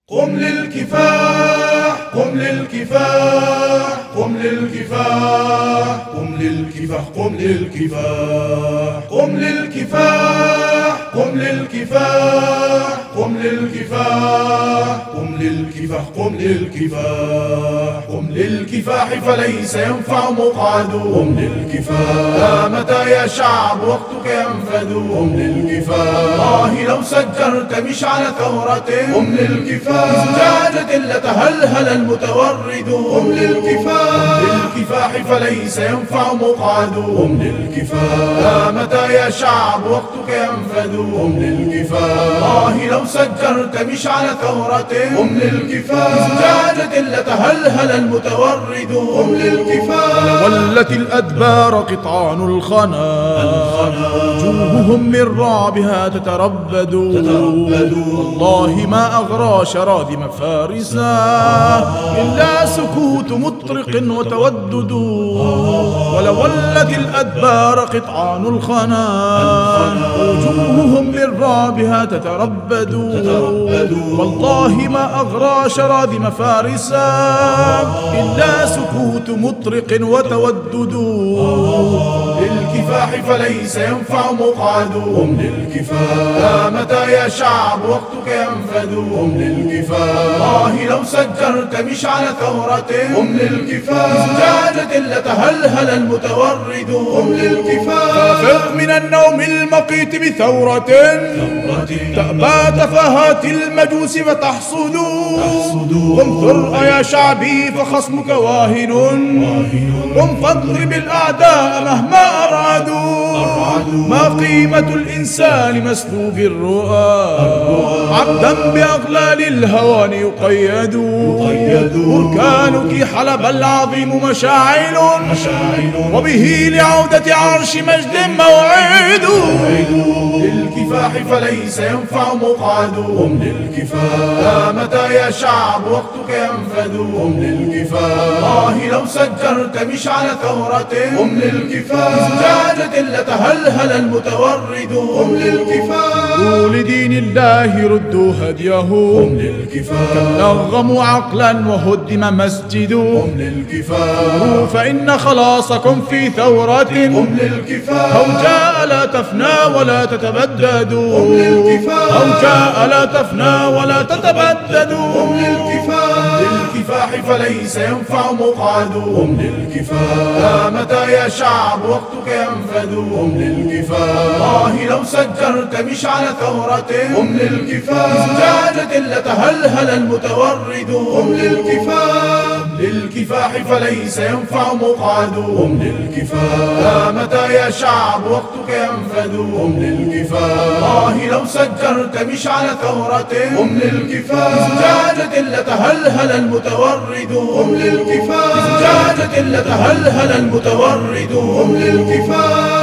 قم للكفاح قم للكفاح قم للكفاح قم للكفاح قم للكفاح قم للكفاح قم للكفاح قم للكفاح قم للكفاح قم للكفاح قم للكفاح فليس ينفع مقعد قم للكفاح متى يا شعب وقتك ينفد قم للكفاح والله لو سجرت مشعل ثورة قم للكفاح زجاجة لتهلهل المتورد قم للكفاح للكفاح فليس ينفع مقعد قم للكفاح متى يا شعب وقتك ينفد قم للكفاح والله لو سجرت مشعل ثورة قم للكفاح زجاجة لتهلهل المتورد قم للكفاح ولت الأدبار قطعان الخنا وجوههم من رعبها تتربد والله ما أغرى شراذم فارسا إلا سكوت مطرق وتودد ولولت الأدبار قطعان الخنا وجوههم من رعبها تتربد والله ما أغرى شراذم فارسا إلا سكوت مطرق وتودد للكفاح فليس ينفع مقعد قم للكفاح متى يا شعب وقتك ينفد قم للكفاح والله لو سجرت مشعل ثورة قم للكفاح زجاجة لتهلهل المتورد قم للكفاح فافق من النوم المقيت بثورة تأبى تفاهات المجوس فتحصد قم ثر يا شعبي فخصمك واهن قم فاضرب الأعداء مهما أرعدوا ما قيمة الإنسان مسلوب الرؤى عبدا بأغلال الهوان يقيد بركانك حلب العظيم مشاعل وبه لعودة عرش مجد موعد للكفاح فليس ينفع مقعد قم للكفاح متى يا شعب وقتك ينفد قم للكفاح والله لو سجرت مشعل ثورة قم للكفاح زجاجة لتهلهل المتورد قم للكفاح لدين الله ردوا هديه قم للكفاح كم نغموا عقلا وهدم مسجد قم للكفاح فإن خلاصكم في ثورة قم للكفاح أو جاء لا تفنى ولا تتبدد قم للكفاح أو جاء لا تفنى ولا تتبدد قم للكفاح للكفاح فليس ينفع مقعد قم للكفاح متى يا شعب وقتك ينفد قم للكفاح والله لو سجرت مشعل ثورة قم للكفاح زجاجة لتهلهل المتورد قم للكفاح للكفاح فليس ينفع مقعد قم للكفاح متى يا شعب وقتك ينفد قم للكفاح والله لو سجرت مشعل ثورة قم للكفاح زجاجة لتهلهل المتورد قم للكفاح زجاجة لتهلهل المتورد قم للكفاح